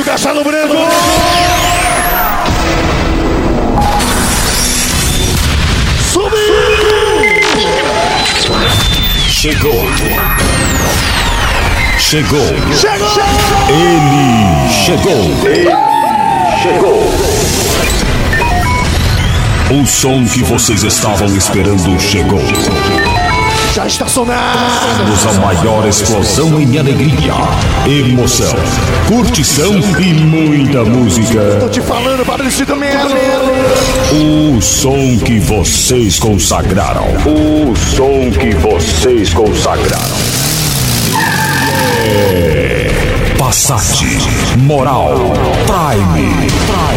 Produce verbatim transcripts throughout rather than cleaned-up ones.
Castelo Branco. Subiu. Chegou. Chegou. Chegou. Ele chegou. Ele chegou. O som que vocês estavam esperando chegou. Já está sonando. Nos a maior explosão em alegria, emoção, curtição e muita música. Tô te falando, Fabrício mesmo. O som que vocês consagraram. O som que vocês consagraram. É Passat, Moral, Prime.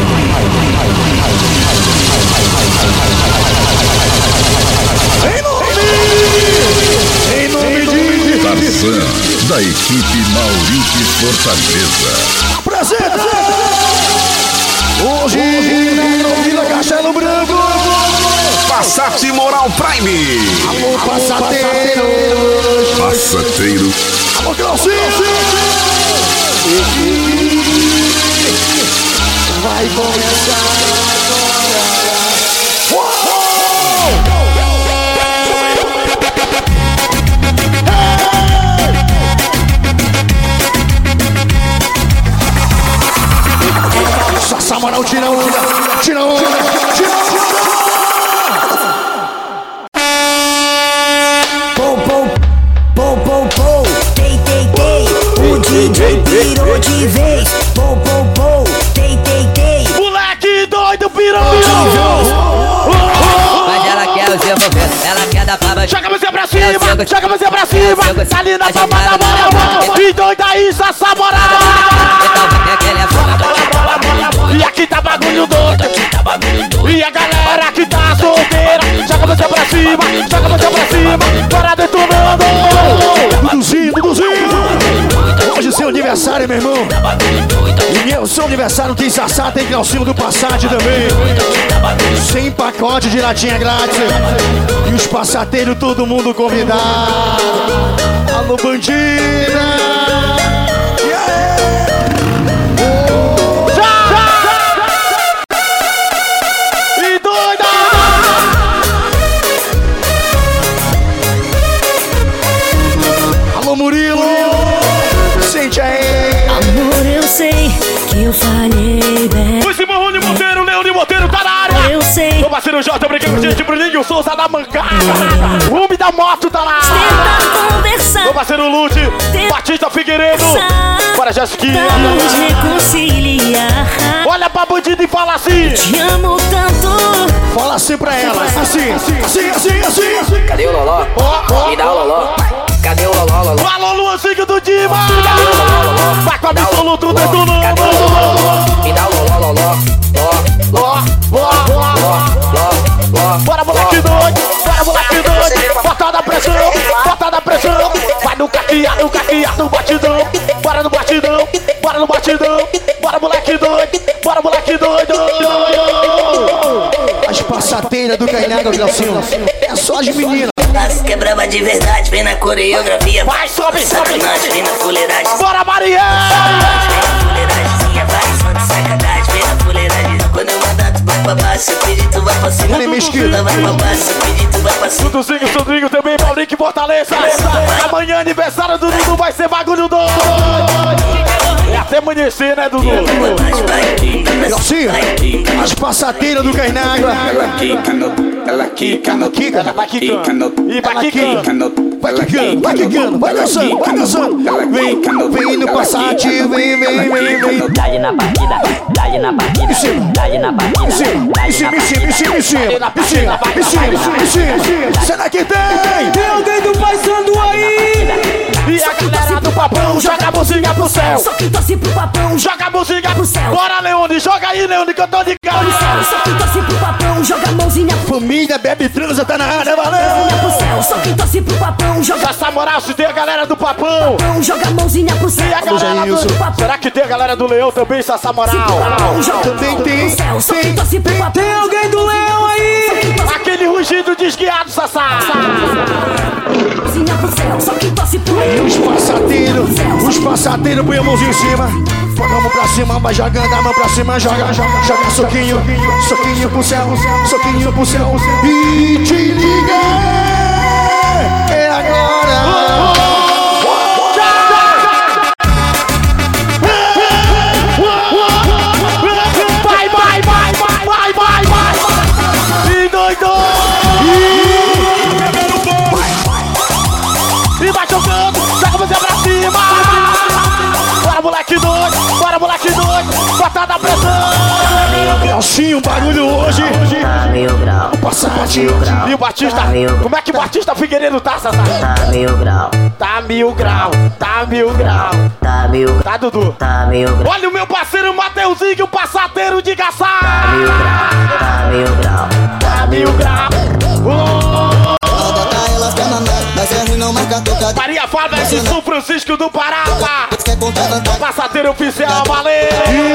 Em nome, em nome de Tarzan, da equipe Maurice Fortaleza. Apresenta! Hoje, na Vila Castelo Branco, Passat Moral Prime. alô, passateiro. Passateiro. Alô, Glaucinho. Vai começar agora. Sassá Moral, tira onda, tira onda, tira onda. Pom, pom, pom, pom, pom. Tei, tei, tei. O D J pirou de vez. Pom, pom, pom. Tei, tei, tei. Moleque doido, pirou. Mas ela quer os envolvidos, ela quer dar pra baixo. Joga você pra cima, joga você pra cima. Tá ali na palma da mão. E doida aí, Sassá Moral. Então vem aquele é foda. E aqui tá bagulho doido. E a galera que tá solteira, joga você pra cima, joga você pra cima. Bora detonando. Duduzinho, Duduzinho. Hoje é seu aniversário, meu irmão. E o seu aniversário tem Sassá, tem Glaucinho do Passat também. Sem pacote de latinha grátis. E os passateiros, todo mundo convidado. Alô, bandida. E aí? E doida! Alô, Murilo. Sente aí. Amor, eu sei que eu falhei, né? O Simão Rony Monteiro, Leone Monteiro tá na área. Eu sei. Meu parceiro Jota, brinquei com gente, Bruninho Souza da mancada. O homem da moto tá lá. Tenta conversar. Meu parceiro Lute, Batista Figueiredo. Bora, Jéssiquinha. Vamos reconciliar. Olha pra bandida e fala assim. Te amo tanto. Fala assim pra ela. Assim, assim, assim, assim, assim, assim. Cadê o Loló? Me dá o Loló. Cadê o Loló, Loló? Alô, Luanzinho do Diva. Cadê o Loló, Loló? Vai com absoluto detonando. Cadê o Loló, Loló? Me dá o Loló, Loló. Ló, Ló, ló, ló. ló, ló. Bora, moleque doido. Bora, moleque doido. Bota na pressão, bota na pressão. Vai no caqueado, no caqueado, no batidão. Bora no batidão, bora no batidão. Bora, moleque doido. Bora, moleque doido. As passateiras do Cainaga, Glaucinho. É só as meninas. As quebrava de verdade, vem na coreografia. Vai, sobe, sobe. Sacanagem, vem na fuleiragem. Bora, Mariana. Fuleiragemzinha, vai só de sacanagem, vem na fuleiragem. Quando eu mandar tu vai pra baixo, eu pedir tu vai pra cima. Olha, mesquita. Vai pra baixo, eu pedir tu vai pra cima. Duduzinho, Sandrinho também, Paulinho que Fortaleza. Amanhã aniversário do Dudu vai ser bagulho doido. É até amanhecer, né, Dudu? Glaucinho, as passateiras do Cainaga. Ela quica no, ela quica no, Quica, vai quicando. E vai ela quicando. quica no, Vai quicando, vai quicando, vai dançando, vai dançando. Vem, vem no Passat, vem, vem, vem, vem. Dá-lhe na partida, dá-lhe na partida, dá-lhe na partida, Em cima, em cima, em cima, em cima, em cima, em cima, em cima, em cima. Será que tem? Tem alguém do Paysandu aí? E a galera do Papão joga a música pro céu. Só quem torce pro papão Joga a música pro céu. Bora, Leone, joga aí, Leone, que eu tô de cara. Só quem torce pro papão joga a mãozinha Família, bebe, transa, tá na área, valeu. pro céu. Só quem torce pro papão joga Essa moral, se tem a galera do Papão. papão, joga a mãozinha pro céu. E a galera Pro do... papão. Será que tem a galera do Leão também, Sassá Moral? Também tem, Céu, só quem torce pro papão. Tem alguém do Leão aí? Aquele rugido desguiado, Sassá. Mãozinha pro céu, só quem torce pro Os passateiros, os passateiros, põe a mãozinha em cima. Joga a mão pra cima, vai jogando a mão pra cima, joga, joga, joga soquinho, soquinho pro céu, soquinho pro céu. E te liga, é agora. Vai, vai, vai, vai, vai, vai, vai. E doido. E vai jogando, joga você pra cima. Bora, moleque doido, bora, moleque doido. Bota da pressão. Assim, um barulho hoje. Tá mil grau. O Passat e o Batista. Como é que o Batista Figueiredo tá, Sassá? Tá mil grau. Tá mil grau, tá mil grau. Tá mil grau. Tá, Dudu? Tá mil grau. Olha o meu parceiro Mateuzinho, o passateiro de Tá Gaçá. mil grau. Tá mil grau. Tá mil grau. Oh. Elas quer mamar, mas é ruim não marcar tocada. Maria Fábio de São Francisco do Pará. Quer contar cantar. Passateiro oficial, valeu.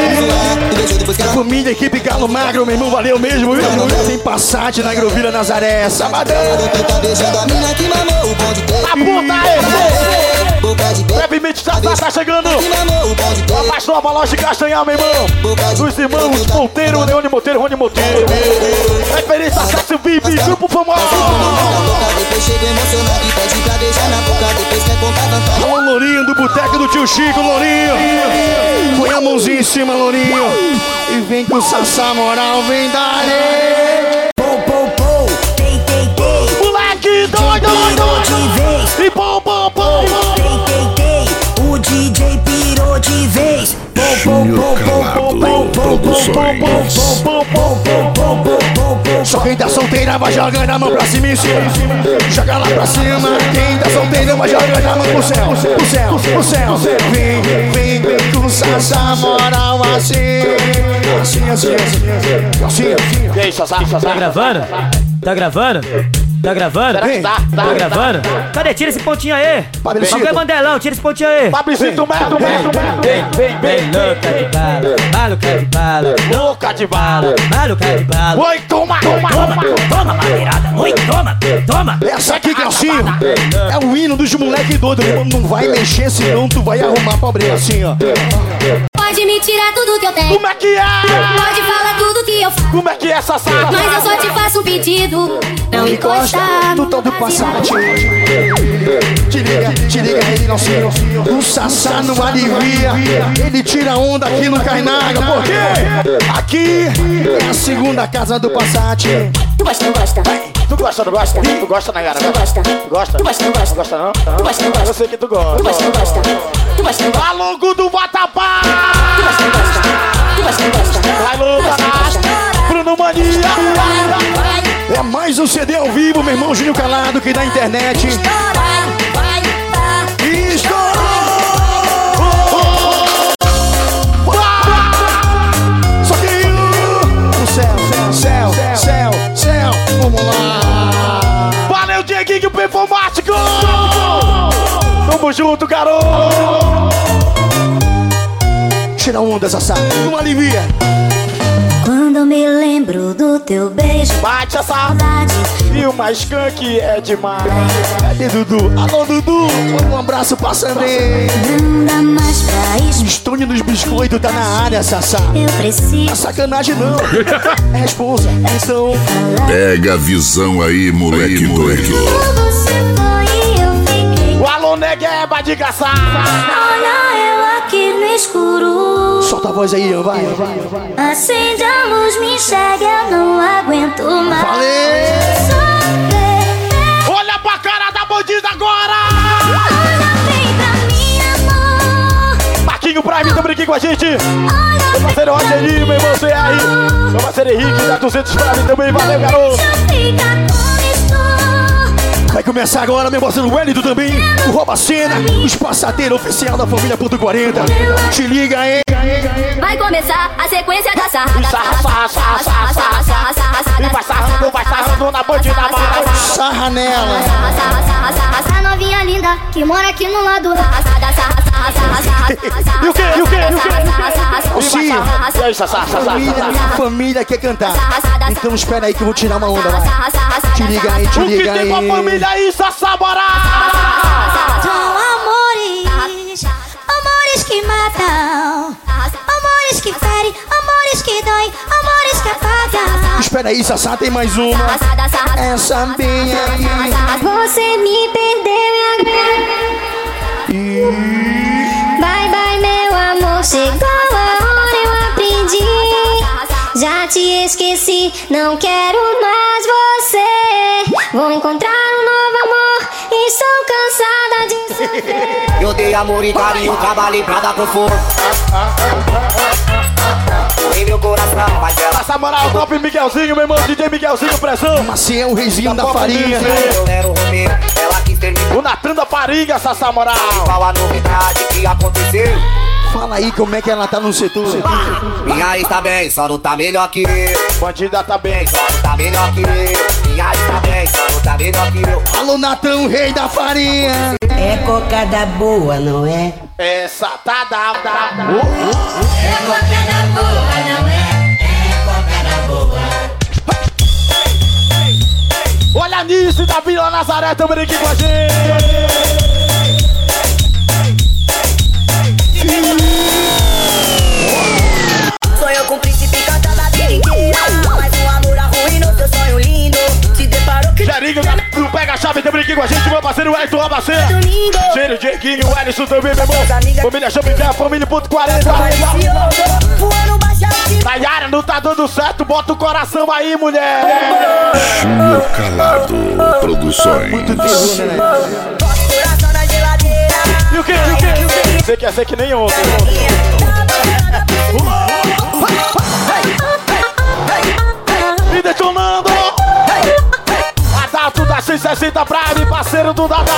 Família, equipe Galo Magro, meu irmão, valeu mesmo, viu? Tem Passat na Agrovila Nazaré, sabadão. Tá beijando a mina que mamou o bonde dele. A puta é Boca de beijo. brevemente já tá, tá chegando. Que mamou o bonde A dele. mais nova loja de Castanhar, meu irmão. Boca de Dos irmãos Monteiro, Leone Monteiro, Rony Monteiro. Referência Cássio V I P, grupo famoso. Depois chega emocionado e pede pra beijar na boca. Depois quer contar cantar. Alô, Lourinho do Boteco do Tio Chico, Lourinho. Põe a mãozinha em cima, Lourinho. E vem com Sassá Moral, vem dali. Pou, pou, pou, tei, tei, tei. Moleque doido, Pirou de vez. E pom, pom, pom. Tei, tei, tei. O D J pirou de vez. Pou, pou, pou, pou, pou, pou, pou, pou, pou, pou, pou, pou, pou, pou, pou. Só quem tá solteira vai jogando a mão pra cima e cima. Joga lá pra cima. Quem tá solteira vai jogando a mão pro céu, pro céu, pro céu. Vem, vem, vem com Sassá Moral assim. Assim, assim, assim. Assim, assim. E aí, Sassá? Tá gravando? Tá gravando? Tá gravando? Vem. Tá gravando? Cadê? Tira esse pontinho aí. Fabrício. Qualquer Mandelão, tira esse pontinho aí. Fabrício, merda, merda. Vem, vem, vem, louca de bala, maluca de bala, Louca de bala. maluca de bala. Oi, toma, toma, toma. Toma, madeirada. Oi, toma, toma. Essa aqui, Calcinho, é o hino dos moleque doido. Não vai mexer, senão tu vai arrumar pobre assim, ó. Pode me tirar tudo que eu tenho. Como é que é? Pode falar tudo que eu faço. Como é que é, Sassá? Mas eu só te faço um pedido. Não encosta no tal do Passat. Te liga, te liga aí, Calcinho. O Sassá não alivia. Ele tira onda aqui no Cainaga. Por quê? Aqui é a segunda casa do Passat. Tu gosta, não gosta? Tu gosta, não gosta? Tu gosta, né, cara? Tu gosta? Gosta? Tu gosta, não gosta? Gosta não? Tu gosta, não gosta? Eu sei que tu Tu gosta, gosta. não gosta? Tu gosta, não gosta? Alô, do Vatapá! Tu gosta, não gosta? Tu gosta, não gosta? Vai, Lucas! Bruno Mania! É mais um C D ao vivo, meu irmão Júnior Calado, que da internet. Estourou! Só que o céu, céu, céu, céu, vamos lá! Valeu, Dieguinho Performático! Tamo junto, garoto! Tira onda, Sassá, não alivia! Quando eu me lembro do teu beijo, Bate essa saudade. e uma skunk é demais. Cadê Dudu? Alô, Dudu! Um abraço pra Sandrine. Não dá mais pra isso. Estônio dos biscoitos tá na área, Sassá. Eu preciso Não é sacanagem não. É responsa. Então, Pega a visão aí, moleque doido. você foi e eu fiquei. o alô Negueba de Gaçá. Olha eu aqui no escuro. Solta a voz aí, vai, vai, vai. Acende a luz, me enxerga, eu não aguento mais. Valeu! Sofrer. Olha pra cara da bandida agora! Olha bem pra mim, amor. Marquinho Prime também aqui com a gente. Olha Meu parceiro Rogerinho, meu irmão C R. Meu parceiro Henrique da duzentos Prime também. Valeu, garoto! deixa eu ficar como estou. Vai começar agora, meu parceiro Wellington também. O Rouba Cena, o espaçateiro oficial da família Ponto quarenta. Te liga aí. Vai começar a sequência da sarra. E sarra, sarra, sarra, sarra, sarra, sarra. E vai sarrando, vai sarrando na bandida, vai. Sarra nela. Sarra, sarra, sarra, sarra, sarra, novinha linda que mora aqui no lado. Sarra, sarra, sarra, sarra, sarra, sarra. E o quê? E o quê? E o quê? Sim. E aí, Sassá, Sassá, Família, Sassá. família quer cantar. Então espera aí que eu vou tirar uma onda, vai. Te liga aí, te O que liga tem aí. pra família aí, Sassá, bora! São amores, amores que matam. Peraí, Sassá, tem mais uma. Sarra, sarra, É sambinha aí. você me perdeu e bye, bye, meu amor. Chegou a hora, eu aprendi. Já te esqueci, não quero mais você. Vou encontrar um novo amor. Estou cansada de sofrer. Eu dei amor e carinho, trabalhei pra dar conforto. Em meu coração, mas ela... Essa moral, top Miguelzinho, meu irmão, D J Miguelzinho, pressão. Maciel, o reizinho da farinha. Eu era o Romeu, ela quis terminar. O Natan da farinha, Sassá moral. Qual a novidade que aconteceu? Fala aí como é que ela tá no setor. Minha está bem, só não tá melhor que eu. Bandida tá bem. Só não tá melhor que eu. Minha está bem, só não tá melhor que eu. Alô, Natan, o rei da farinha. É cocada boa, não é? Essa tá da, da, da. É cocada boa, não é? É cocada boa. Olha nisso, da Vila Nazaré, também aqui com a gente. Sonhou com o príncipe cantando a vida inteira. Mas um amor arruinou seu sonho lindo. Se deparou que Jerinho, não pega a chave, também aqui com a gente. Meu parceiro Elton Abaceira. domingo. Cheiro, Dieguinho, o Ellison também, meu irmão. Família Champignon, família ponto quarenta. Voando baixado. Nayara, não tá dando certo, bota o coração aí, mulher. Júnior Calado Produções. Muito terror, né? Coração na geladeira. E o que, e o que? Você quer ser que nem ontem, me detonando. Adalto da seiscentos e sessenta Prime, parceiro do Dada.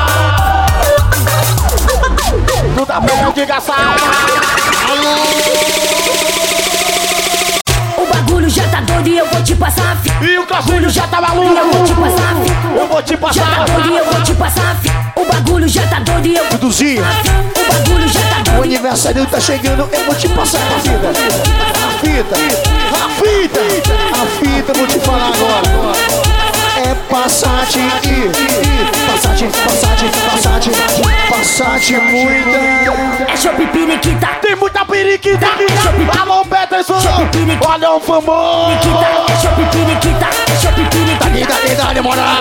Do da Pega de Gaçar. O bagulho já tá doido e eu vou te passar, fi. E o Castilho já tá maluco. Eu vou te passar, fi. Eu vou te Já passar. tá doido e eu vou te passar, fi. O bagulho já tá doido e eu vou te Duduzinho, passar, fi. O bagulho já tá o doido. aniversário tá chegando, eu vou te passar a fita. A fita, a fita, a fita, vou te falar agora. É Passat e Passat, Passat, Passat, Passat muita. É chopp periquita. Tem muita periquita. Alô, Peterson, olha o famoso. É chopp periquita. É chopp periquita. Dali, dali, dali, moral.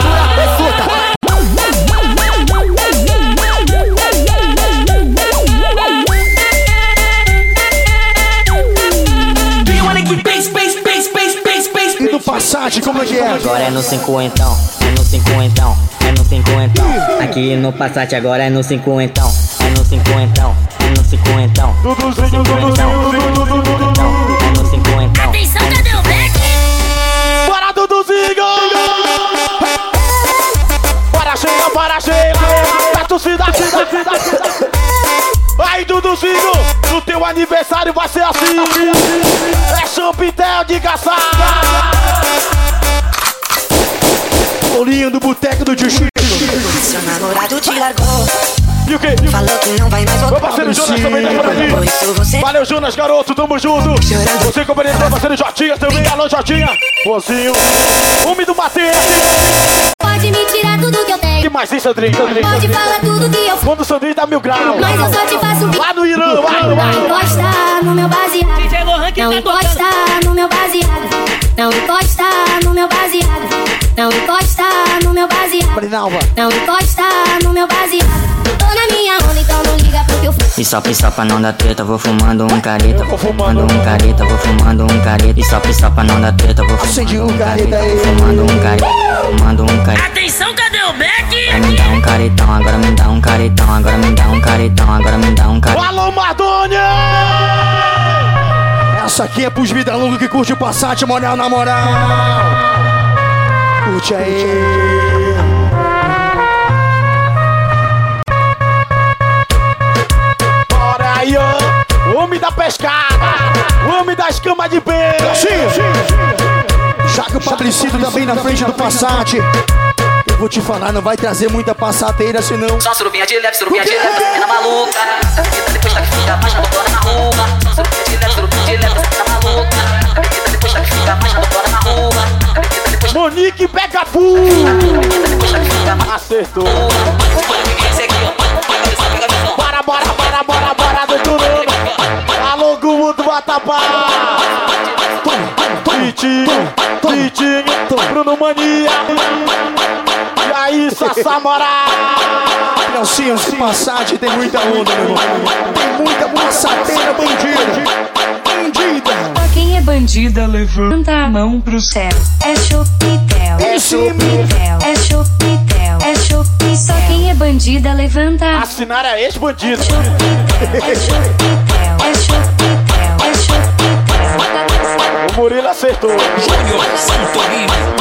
E do Passat, como é que é? Agora é no cinquentão, é no cinquentão, é no cinquentão. Aqui no Passat agora é no cinquentão, é no cinquentão, é no cinquentão. Duduzinho, Duduzinho, Duduzinho. É no cinquentão. Atenção, cadê o Beck? Bora, Duduzinho! Bora, chega, bora, chega! Da torcida, torcida, torcida. Aí, Duduzinho, no teu aniversário vai ser assim. É Champignon de Gaçar. Bolinho do boteco do tio Chico. Seu namorado te largou. E o quê? Falou que não vai mais voltar. Meu parceiro Jonas também tá por Por aqui. isso você Valeu, Jonas, garoto, tamo junto. Você, companheiro, meu parceiro Jotinha também. Alô, Jotinha. Bozinho. Homem do Matheus. Pode me tirar tudo que eu tenho. Que mais isso, Andrei? Pode falar tudo que eu faço. Quando o Sandrinho dá mil graus. Mas eu só te faço um Lá no Irã, lá no Não encosta no meu baseado. Não encosta no meu baseado. Não encosta no meu baseado. Não encosta no meu baseado. Brinalva. Não encosta no meu baseado. Tô na minha onda, então não liga pro que eu faço. E só, e só pra não dar treta, vou fumando um careta. Vou Vou fumando fumando um careta, vou fumando um careta. E só, e só pra não dar treta, vou Acende fumando um um careta careta. aí. Vou fumando um careta, fumando um careta. Atenção, cadê o Beck? Agora me dá um caretão, agora me dá um caretão, agora me dá um caretão, agora me dá um caretão. Alô, Madônia! Essa aqui é pros vida longa que curte o Passat, moral na moral. Curte aí. Bora aí, ó. Homem da pescada. Homem das camas de peixe. Já que o Patricito também na frente do Passat. Eu vou te falar, não vai trazer muita passateira, senão... Só surubinha de leve, surubinha de leve, é na maluca. Depois tá que fica mais na botona na rua. Só surubinha de leve, surubinha de leve, é na maluca. Depois tá que fica mais na botona na rua. Monique pega full. Acertou. Bora, bora, bora, bora, bora, detonando. Alô, Gumu do Vatapá. Titi, mania. E aí, Sassamora? Nelsinho, se passagem tem muita onda, meu irmão. Tem muita passadeira bandida. Bandida. Quem é bandida, levanta a mão pro céu. É Chopitel, é Chopitel, é Chopitel, é Chopitel. Só quem é bandida, levanta. Assinar é ex-bandido. É Chopitel, é Chopitel, é Chopitel, é Chopitel. O Murilo acertou. Júnior Santorini.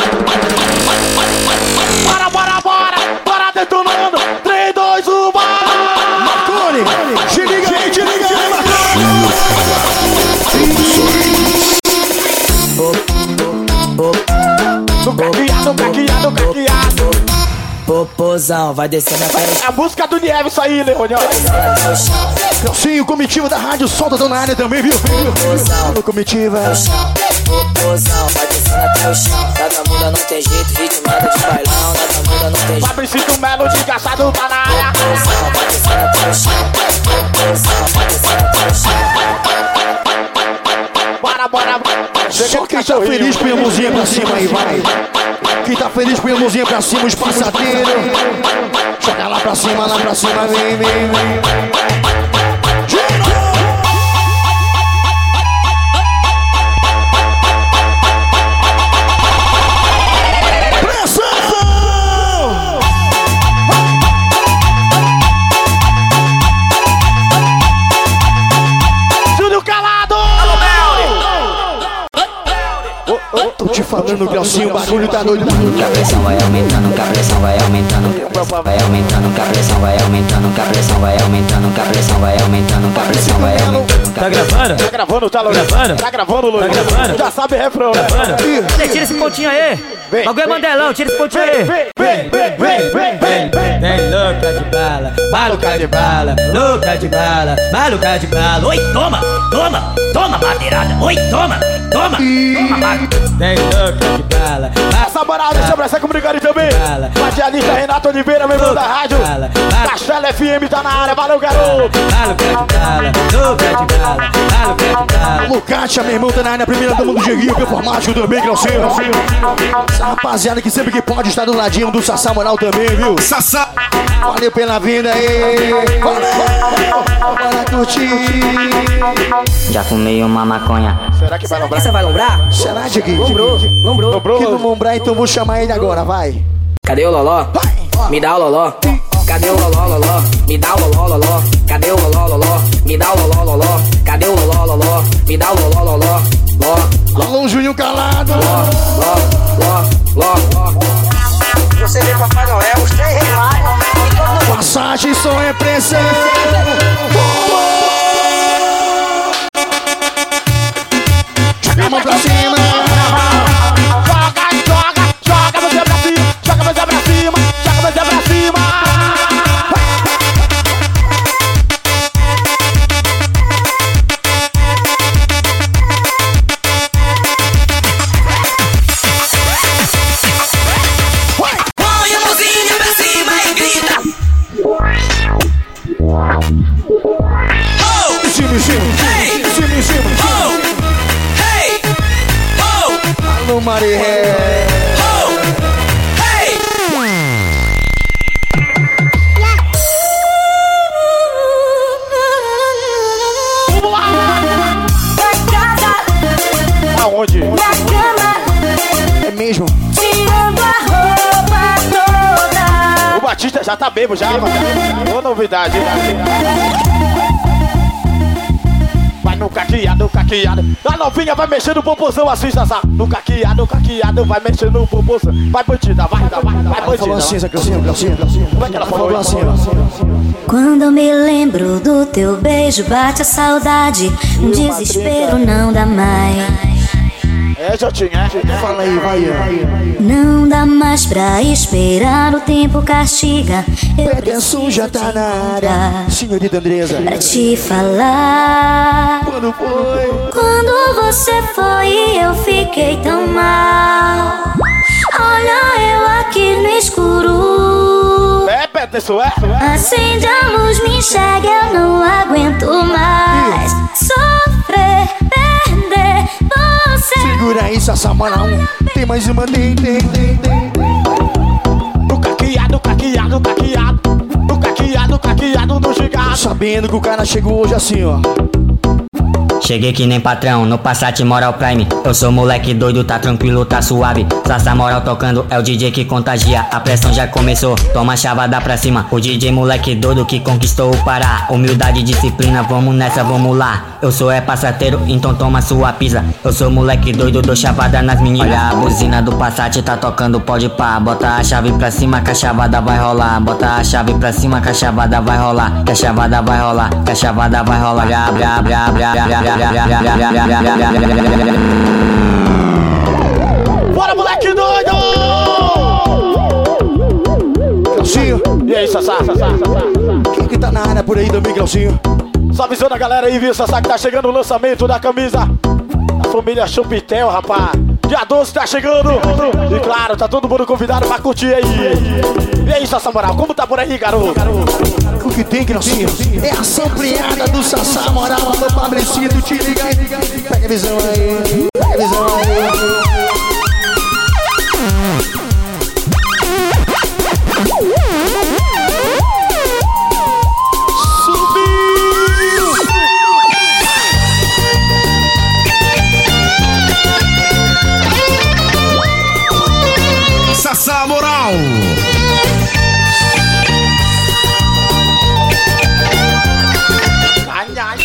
Bora, bora, bora. Bora detonando. três, dois, um, vai. Marconi, te liga aí, te liga aí, Marconi. No caqueado, caqueado, caqueado. Popozão, vai descendo a frente. É a música do Nieves, isso aí, Leonel. Sim, o comitiva da rádio solta tô na área também, viu? Popozão, comitiva. popozão, vai descendo até o chão. Vagabunda não tem jeito, vitimada de bailão. Vagabunda não tem jeito. Fabricito Melo de Gaçado tá na área. Popozão, vai descendo até o chão. Popozão, vai descendo até o chão. Bora, bora. Só quem tá feliz põe a mãozinha pra cima aí, vai. Quem tá feliz põe a mãozinha pra cima, os passadeiros. Joga lá pra cima, lá pra cima, vem, vem, vem. Tô te falando, Glaucinho, o bagulho tá doido. A pressão vai aumentando, a pressão vai aumentando, vai aumentando, a pressão vai aumentando, a pressão vai aumentando, a pressão vai aumentando, a pressão vai aumentando. Tá gravando? Tá gravando, tá, Lourinho? Tá gravando? Tá gravando, Lourinho? Tá gravando? Já sabe refrão, né? Você tira esse pontinho aí. Vem, Bagulho é vem. Mandelão, tira esse pontinho aí. Vem, vem, vem, vem, vem, vem, vem. Vem louca de bala, maluca de bala, louca de bala, maluca de bala. Oi, toma, toma, toma madeirada. Oi, toma, toma, toma madeirada. Vem louca de bala. Essa moral, deixa eu abraçar comunicando também. Radialista Renato Oliveira, membro da rádio. Castelo F M tá na área, valeu, garoto. Maluca de bala, louca de bala, maluca de bala. Lucatia, meu irmão, tá na área, primeira dama do Dieguinho, performático também, Glaucinho. Essa rapaziada que sempre que pode está do ladinho do Sassá Moral também, viu? Sassá! Valeu pela vinda aí! Valeu! Bora curtir! Já fumei uma maconha. Será que vai lombrar? Você vai lombrar? Será, Dieguinho? Lombrou, lombrou. Lombrou? Que não lombrar, então vou chamar ele agora, vai! Cadê o loló? Me dá o loló. Cadê o loló, loló? Me dá o loló, loló. Cadê o loló, loló? Me dá o loló, loló. Cadê o loló, loló? Me dá o loló, loló. Ló, Alô, Juninho Calado! ló, ló, ló, ló. Você vê Papai Noel, os três reis magos. Passagem, som é pressão! Joga a mão pra cima! Joga, joga, joga você pra cima. Joga você pra cima. Joga você pra cima. Põe a mãozinha pra cima e grita. Em cima, em cima! Em cima, em cima! Oh, hey, oh, Alô, Maria! oh, hey. Aonde? É mesmo? Tirando a roupa toda. O Batista já tá bebo já, mano. Ô novidade. Vai no caqueado, caqueado. A novinha vai mexer no popozão assim, Sassá. No caqueado, caqueado, vai mexer no popozão. Vai bandida, vai, vai, vai, vai bandida. Falou assim, essa Glaucinho, Glaucinho, Glaucinho. Como é que ela falou assim? Quando eu me lembro do teu beijo, bate a saudade. Um desespero não dá mais. É, Jotinho, é? Fala aí, vai, vai. Não dá mais pra esperar, o tempo castiga. Eu Pedra suja tá na área. Senhorita Andresa. pra te falar. Quando foi? Quando você foi, eu fiquei tão mal. Olha eu aqui no escuro. É, Peterson, é? Acende a luz, me enxerga, eu não aguento mais sofrer, perder você. Segura aí, Sassamarão. Tem mais uma, tem, tem, tem, tem. No caqueado, caqueado, caqueado. No caqueado, caqueado do gigado. Sabendo que o cara chegou hoje assim, ó. Cheguei que nem patrão, no Passat Moral Prime. Eu sou moleque doido, tá tranquilo, tá suave. Sassa Moral tocando, é o D J que contagia. A pressão já começou, toma chavada pra cima. O D J moleque doido que conquistou o Pará. Humildade e disciplina, vamos nessa, vamos lá. Eu sou é passateiro, então toma sua pizza. Eu sou moleque doido, dou chavada nas meninas. Olha a buzina do Passat, tá tocando, pode pá. Bota a chave pra cima, que a chavada vai rolar. Bota a chave pra cima, que a chavada vai rolar. Que a chavada vai rolar, que a chavada vai rolar. Abre, abre, abre, abre, abre. Bora, moleque doido! Calcinho. E aí, Sassá, Sassá, Sassá? Quem que tá na área por aí também, Calcinho? Só avisando a galera aí, viu, Sassá, que tá chegando o lançamento da camisa da família Chupitel, rapaz. Dia doze tá chegando. E claro, tá todo mundo convidado pra curtir aí. E aí, Sassá Moral, como tá por aí, garoto? O que tem, Calcinho? É a sampleada do Sassá Moral. Alô, Fabrício, te liga. Pega a visão aí. Pega a visão aí. Sassá Moral. Ai, ai.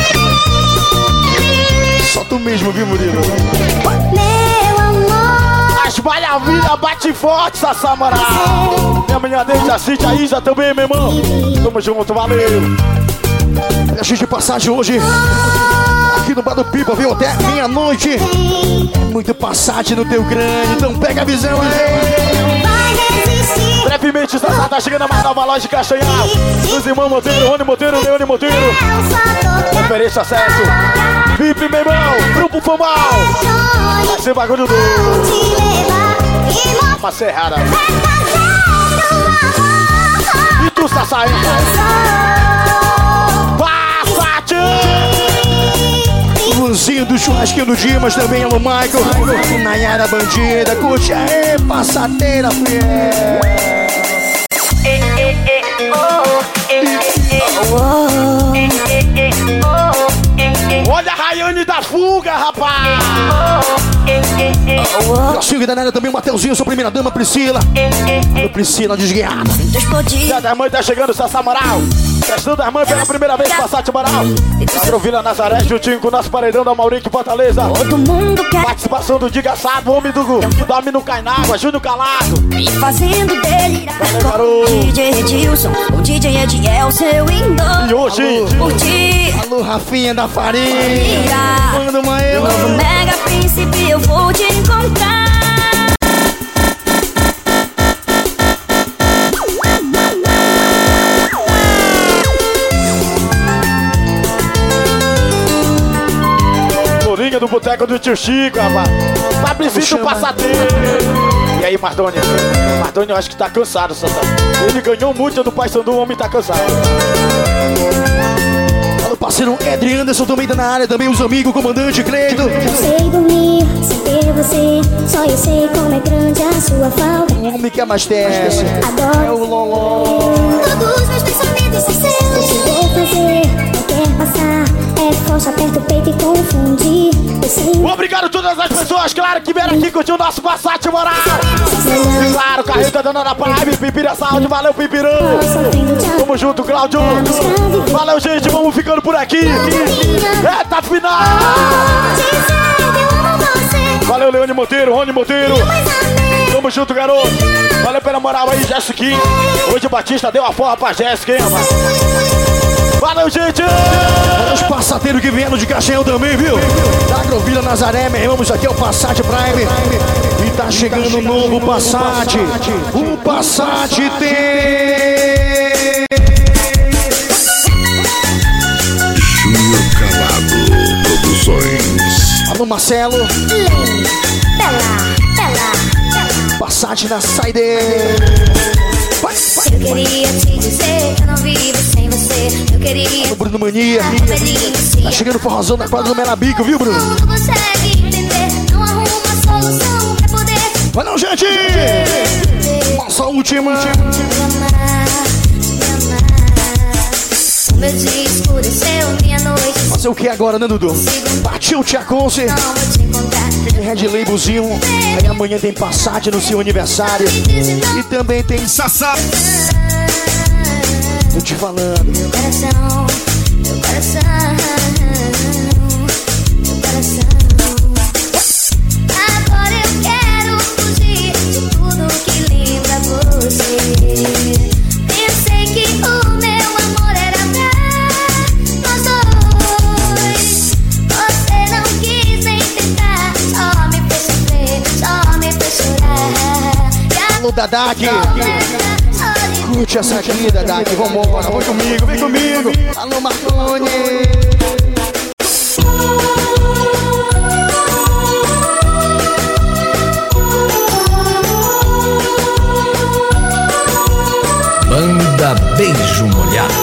Só tu mesmo, viu, Murilo? Meu amor. As maravilhas bate forte, Sassá Moral. Minha menina desde a Cintia, a Isa também, meu irmão. Tamo junto, valeu. A gente de passagem hoje aqui no Bar do Pipa, viu? Até meia-noite. Muito passagem no teu grande, então pega a visão aí. Brevemente, Sassá tá chegando a mais nova loja de Castanhal. Dos irmãos Monteiro, Rony Monteiro, Leone Monteiro. Referência acesso. V I P, meu irmão. Grupo Famal. Vai ser bagulho do... Uma serrada. E tu, Sassá, hein? Passate! Luzinho do churrasquinho do Dimas também, alô, Michael. Nayara Bandida, curte aí, passateira fiel. Olha a Rayane da fuga, rapaz! Calcinho da Nara também, o Mateuzinho, sua primeira dama, Priscila. Alô, Priscila desguiada. Dia das Mães tá chegando, Sassá Moral. Festão das Mães pela primeira vez, Passat Moral. Padrão Vila Nazaré, juntinho com o nosso paredão da Maurício Fortaleza. Todo mundo quer. Participação do Diga Assado, o homem do Dorme não Cai na Água, Júnior Calado. Me fazendo delirar. Garoto. D J Edilson, o D J Ediel, seu indô. E hoje, curti. Alô, Rafinha da Farinha. Manda uma eu. Novo Mega Príncipe, eu vou te encontrar. do boteco do tio Chico, rapaz. Fabrício do Passadeiro. E aí, Mardoni? Mardoni, eu acho que tá cansado, Santa. Ele ganhou muito do Pai Sandu, o homem tá cansado. Alô, parceiro Edri Anderson também tá na área, também os amigos, o comandante Cleiton. Não sei dormir sem ter você, só eu sei como é grande a sua falta. O homem que é mais teste. Adoro. É o Loló. Todos meus pensamentos são seus. O que vou fazer? Não quer passar. É forte, aperta o peito e confundir. Obrigado a todas as pessoas, claro, que vieram aqui curtir o nosso Passat Moral. E claro, Carreta da Dona Prime, Pipira Saúde, valeu, Pipirão. Tamo junto, Cláudio. Valeu, gente, vamos ficando por aqui. Eita, final. Valeu, Leone Monteiro, Rony Monteiro. Tamo junto, garoto. Valeu pela moral aí, Jéssica. Hoje o Batista deu a forra pra Jéssica, hein, rapaz. Valeu, gente! Olha os passateiros que vieram de Caxias também, viu? Da Agrovila Nazaré, meu irmão, isso aqui é o Passat Prime. E tá chegando um novo Passat. O Passat tem... Júnior Calado Produções. Alô, Marcelo. Bela, bela, Passat na saideira. Eu queria te dizer que eu não vivo sem você. Eu queria. O Bruno Mania. Tá chegando o forrozão na quadra do Melabico, viu, Bruno? Não consegue entender, não arruma. cima. O meu dia escureceu, minha noite. Fazer o que agora, né, Dudu? Partiu o Tia Conce. Aquele Red Labelzinho. Aí amanhã tem Passat no seu aniversário. E também tem Sassá. Tô te falando. Meu coração, meu coração, meu coração. Agora eu quero fugir de tudo que lembra você. Pensei que o meu amor era pra nós dois. Você não quis nem tentar, só me fez sofrer, só me fez chorar. Alô, Dadak. Curte essa aqui, Dadak. Vambora, vai comigo, vem comigo. Alô, Marconi. Banda Beijo Molhado.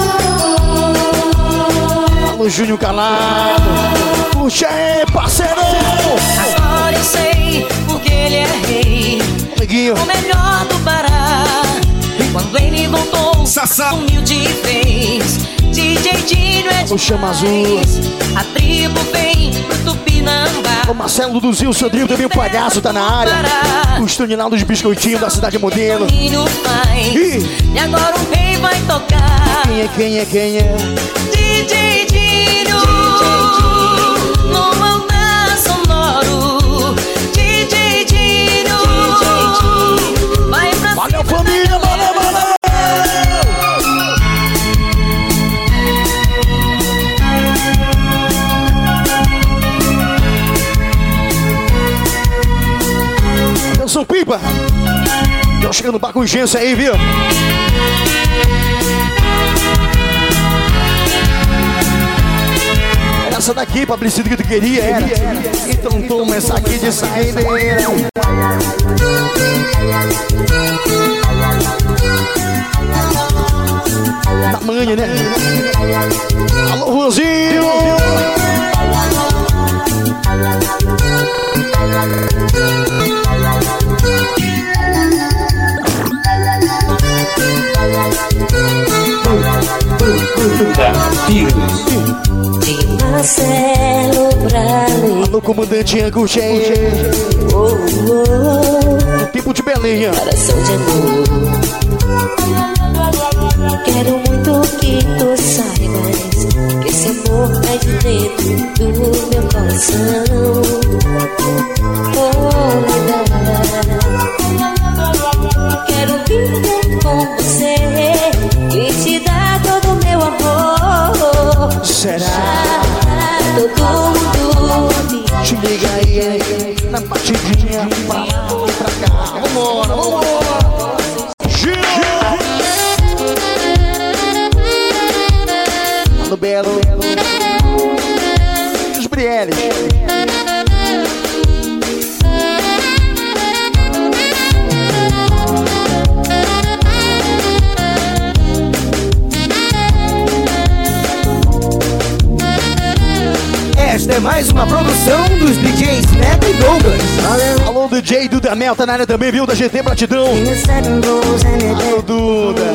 Alô, Júnior Calado. Puxa aí, parceiro. Agora eu sei porque ele é rei. Amiguinho. O melhor do Pará. Quando ele voltou, Sassá. humilde fez. D J Dinho é o Chama Azul. A tribo vem pro Tupinambá. O Marcelo Duzinho, o Sandrinho, também o Palhaço tá na área. O Staninaldo de Biscoitinho da Cidade Modelo. E... e agora o rei vai tocar. Quem é, quem é, quem é? D J Dinho, no altar sonoro. D J Dinho, vai pra valeu, família, valeu, valeu. Eu sou Pipa. Tô chegando no bar com urgência aí, viu? Essa daqui, Publicidade que tu queria, era. Então toma essa aqui de saideira. Tamanho, né? Alô, Juanzinho! de Marcelo pra mim. Alô, comandante Anguche. Oh, oh, Tempo de Belém. coração de amor. Quero muito que tu saibas que esse amor é de dentro do meu coração. Oh, quero viver com você e te dar todo o meu amor. Será? Todo mundo te liga aí, aí na batidinha pra lá e pra cá. Vambora, vambora. Gira! Mano Belo. Os Brieles. Esta é mais uma produção dos D Js Neto e Douglas. Alô, D J Duda Mel, tá na área também, viu? Da G T Platidão. Alô, Duda.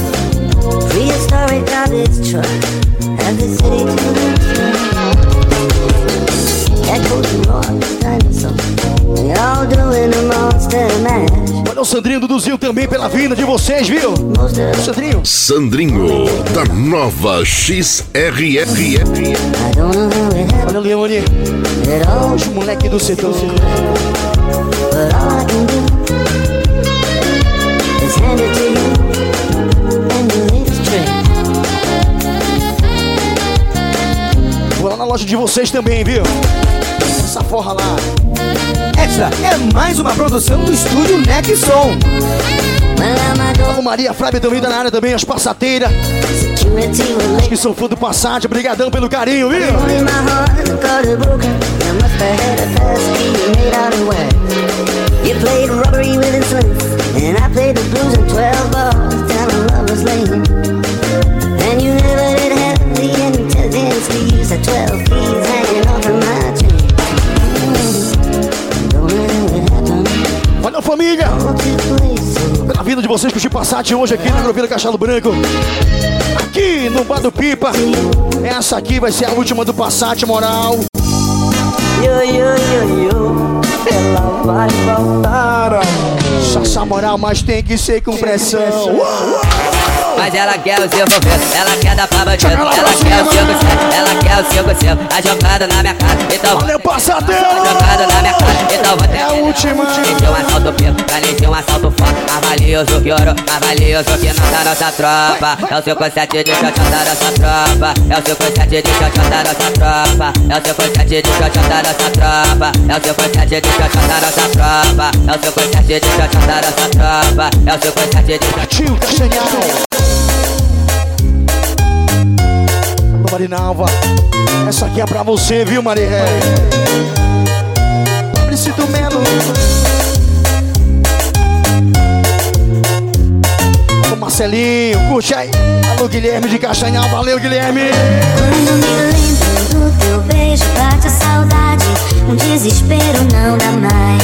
Olha o Sandrinho Duduzinho também pela vinda de vocês, viu? Sandrinho. Sandrinho, da nova X R R. Olha o Leone. Os moleque do setor. Vou lá na loja de vocês também, viu? Essa forra lá. Esta é mais uma produção do estúdio Nexon. Alô, Maria Flávia também tá na área também, as passateiras. Acho que são fã do Passat, obrigadão pelo carinho, viu? You played rubbery with his lips, and I played the blues in twelve bars down a lover's lane. And you never did have the intelligence to use the twelve keys hanging off of my chain. Olha a família! Pela vida de vocês com o Chico Passat hoje aqui na Agrovila Castelo Branco. Aqui no Bar do Pipa. Essa aqui vai ser a última do Passat, moral. Yo, yo, yo, yo, ela vai voltar. Sassá moral, mas tem que ser com pressão. Mas ela quer o seu envolvendo, ela quer dar pra bandido. Ela quer o cinco sete, ela quer o cinco cinco. A jogada na minha cara, então valeu, passadeiro! A jogada na minha cara, então vou ter. É a última. Nem ser um assalto pico, pra nem ser um assalto foda. Mais valioso que ouro, mais valioso que não da nossa tropa. É o cinco sete de shot da nossa tropa. É o cinco sete de shot da nossa tropa. É o cinco sete de shot da nossa tropa. É o cinco sete de shot da nossa tropa. É o cinco sete de shot da nossa tropa. É o cinco sete de shot. Tio Castanhal. Marinalva, essa aqui é pra você, viu, Maria? Fabrício Melo. O Marcelinho, curte aí. Alô, Guilherme de Castanhal, valeu, Guilherme. Quando me lembro do teu beijo, bate a saudade. Um desespero não dá mais.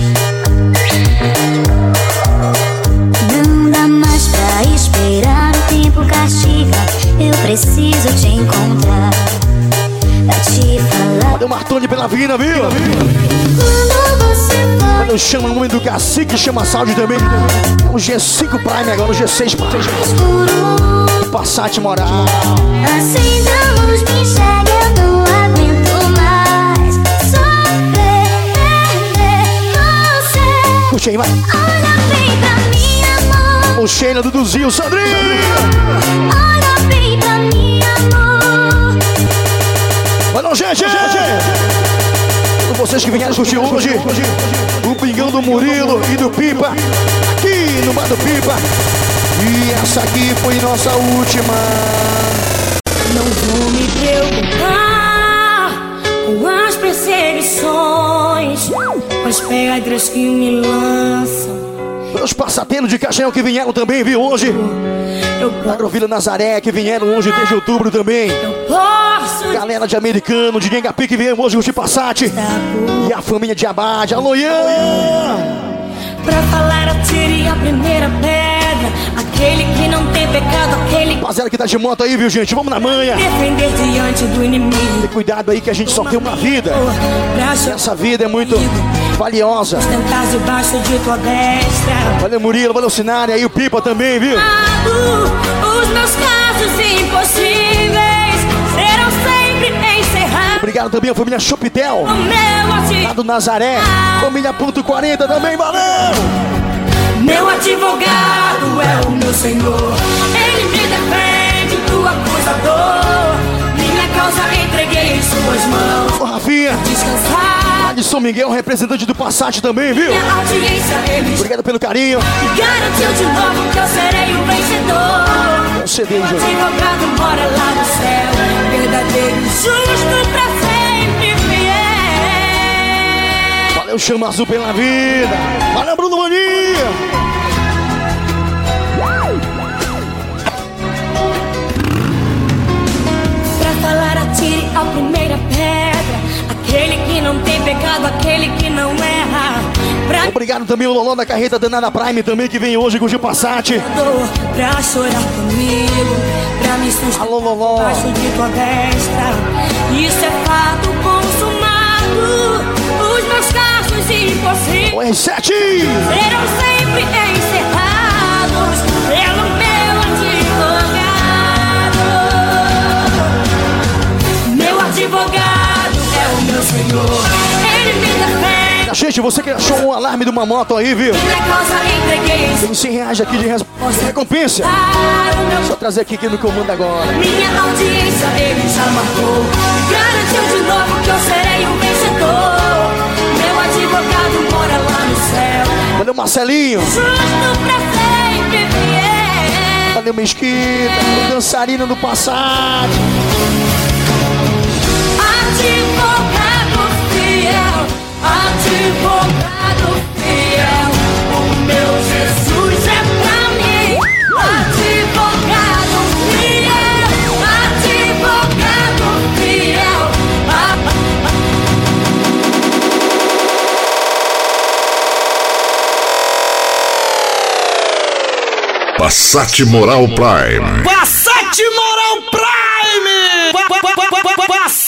Não dá mais pra esperar, o tempo castiga. Eu preciso te encontrar, pra te falar. Valeu, Martoni, pela vida, viu? Quando você vai. Valeu, chama o nome do cacique, chama Saúde também. É o G cinco Prime agora, o G seis Prime. Passat moral. Acenda a luz, me enxerga, eu não aguento mais sofrer você. Puxa aí, vai. Olha bem pra mim, amor. O Sheila, Duduzinho, Sandrinho. Olha bem pra mim, amor. Valeu, gente, gente. Vocês que vieram curtir hoje o Pingão do Murilo e do Pipa, aqui no Bar do Pipa. E essa aqui foi nossa última. Não vou me preocupar com as perseguições, com as pedras que me lançam. Os passateiros de Castanhal que vieram também, viu, hoje. Agrovila Nazaré que vieram hoje desde outubro também. Galera de Americano, de Gengapi que vieram hoje curtir Passat. E a família de Abade, alô, Ian! Pra falar atire a primeira pedra, aquele que não tem pecado, aquele rapaziada que tá de moto aí, viu, gente? Vamos na manha. Defender diante do inimigo. Tem cuidado aí que a gente só tem uma vida. Essa vida é muito valiosa. Tentar debaixo de tua destra. Valeu, Murilo, valeu, Sinari, aí o Pipa também, viu? Os meus casos impossíveis serão sempre encerrados. Obrigado também a família Chopitel, lá do Nazaré. Família Ponto quarenta também, valeu! Meu advogado é o meu senhor, ele me defende do acusador. Minha causa entreguei em suas mãos. Ô, Rafinha, descansar. Lá de São Miguel, representante do Passat também, viu? Minha audiência ele obrigado pelo carinho. E garantiu de novo que eu serei o vencedor. Eu cedei, gente. O advogado mora lá no céu, verdadeiro e justo pra sempre fiel. Valeu, Chama Azul pela vida. Valeu, Bruno Mania. Falar atire a primeira pedra, aquele que não tem pecado, aquele que não erra. Pra... Obrigado também o Loló da Carreta Danada Prime também, que vem hoje com o Passat. Pra chorar comigo, pra me sustentar. Alô, Loló. Debaixo de tua destra, isso é fato consumado. Os meus casos impossíveis o R sete serão sempre encerrados pelo meu advogado. Advogado é o meu senhor, ele me defende. Gente, você que achou um alarme de uma moto aí, viu? Tem cem reais aqui de res... recompensa. Só trazer aqui que no comando agora. Minha audiência ele já marcou, garantiu de novo que eu serei o vencedor. Meu advogado mora lá no céu. Valeu, Marcelinho. Justo pra sempre fiel. Valeu, Mesquita, o dançarino do Passat. Advogado fiel, advogado fiel, o meu Jesus é pra mim. Advogado fiel, advogado fiel. Ah, ah, Passat Moral Prime. Passat Moral Prime! Pa, pa, pa, pa, pa,